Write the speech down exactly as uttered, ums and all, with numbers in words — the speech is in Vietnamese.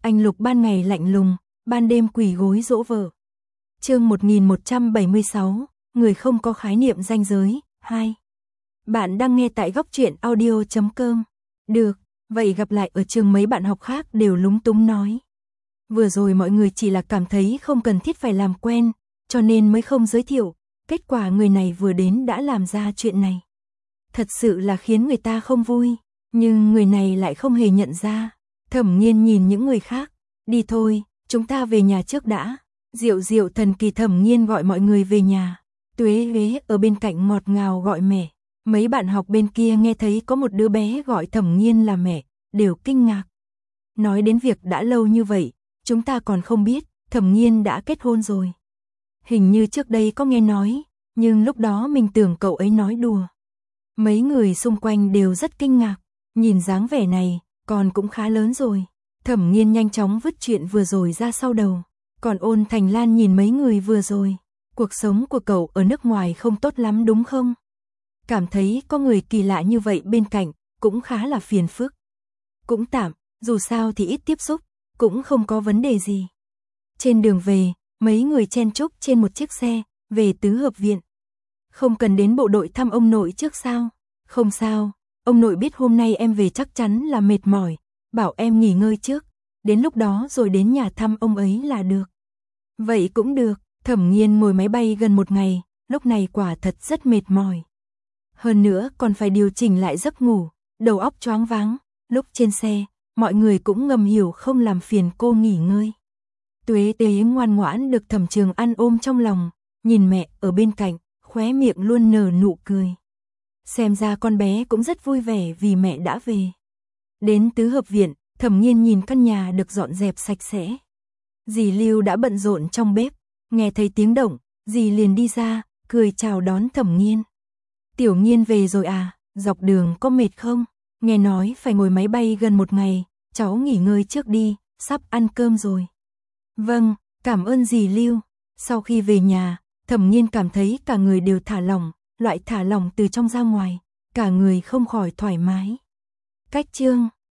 Anh Lục ban ngày lạnh lùng, ban đêm quỳ gối dỗ vợ. Chương một nghìn một trăm bảy mươi sáu, người không có khái niệm ranh giới, hai. Bạn đang nghe tại góc truyện audio chấm com. Được, vậy gặp lại ở trường, mấy bạn học khác đều lúng túng nói. Vừa rồi mọi người chỉ là cảm thấy không cần thiết phải làm quen, cho nên mới không giới thiệu, kết quả người này vừa đến đã làm ra chuyện này. Thật sự là khiến người ta không vui, nhưng người này lại không hề nhận ra. Thẩm Nghiên nhìn những người khác, đi thôi, chúng ta về nhà trước đã. Diệu diệu thần kỳ. Thẩm Nghiên gọi mọi người về nhà. Tuế Huế ở bên cạnh ngọt ngào gọi mẹ. Mấy bạn học bên kia nghe thấy có một đứa bé gọi Thẩm Nghiên là mẹ, đều kinh ngạc. Nói đến việc đã lâu như vậy, chúng ta còn không biết, Thẩm Nghiên đã kết hôn rồi. Hình như trước đây có nghe nói, nhưng lúc đó mình tưởng cậu ấy nói đùa. Mấy người xung quanh đều rất kinh ngạc, nhìn dáng vẻ này, con cũng khá lớn rồi. Thẩm Nghiên nhanh chóng vứt chuyện vừa rồi ra sau đầu. Còn Ôn Thành Lan nhìn mấy người vừa rồi, cuộc sống của cậu ở nước ngoài không tốt lắm đúng không? Cảm thấy có người kỳ lạ như vậy bên cạnh, cũng khá là phiền phức. Cũng tạm, dù sao thì ít tiếp xúc, cũng không có vấn đề gì. Trên đường về, mấy người chen chúc trên một chiếc xe, về tứ hợp viện. Không cần đến bộ đội thăm ông nội trước sao? Không sao, ông nội biết hôm nay em về chắc chắn là mệt mỏi, bảo em nghỉ ngơi trước, đến lúc đó rồi đến nhà thăm ông ấy là được. Vậy cũng được. Thẩm Nghiên ngồi máy bay gần một ngày, lúc này quả thật rất mệt mỏi. Hơn nữa còn phải điều chỉnh lại giấc ngủ, đầu óc choáng váng. Lúc trên xe, mọi người cũng ngầm hiểu không làm phiền cô nghỉ ngơi. Tuế Tế ngoan ngoãn được Thẩm Trường An ôm trong lòng, nhìn mẹ ở bên cạnh, khóe miệng luôn nở nụ cười. Xem ra con bé cũng rất vui vẻ vì mẹ đã về. Đến tứ hợp viện, Thẩm Nghiên nhìn căn nhà được dọn dẹp sạch sẽ. Dì Lưu đã bận rộn trong bếp, nghe thấy tiếng động, dì liền đi ra, cười chào đón Thẩm Nghiên. Tiểu Nghiên về rồi à, dọc đường có mệt không? Nghe nói phải ngồi máy bay gần một ngày, cháu nghỉ ngơi trước đi, sắp ăn cơm rồi. Vâng, cảm ơn dì Lưu. Sau khi về nhà, Thẩm Nghiên cảm thấy cả người đều thả lỏng, loại thả lỏng từ trong ra ngoài, cả người không khỏi thoải mái. Cách chương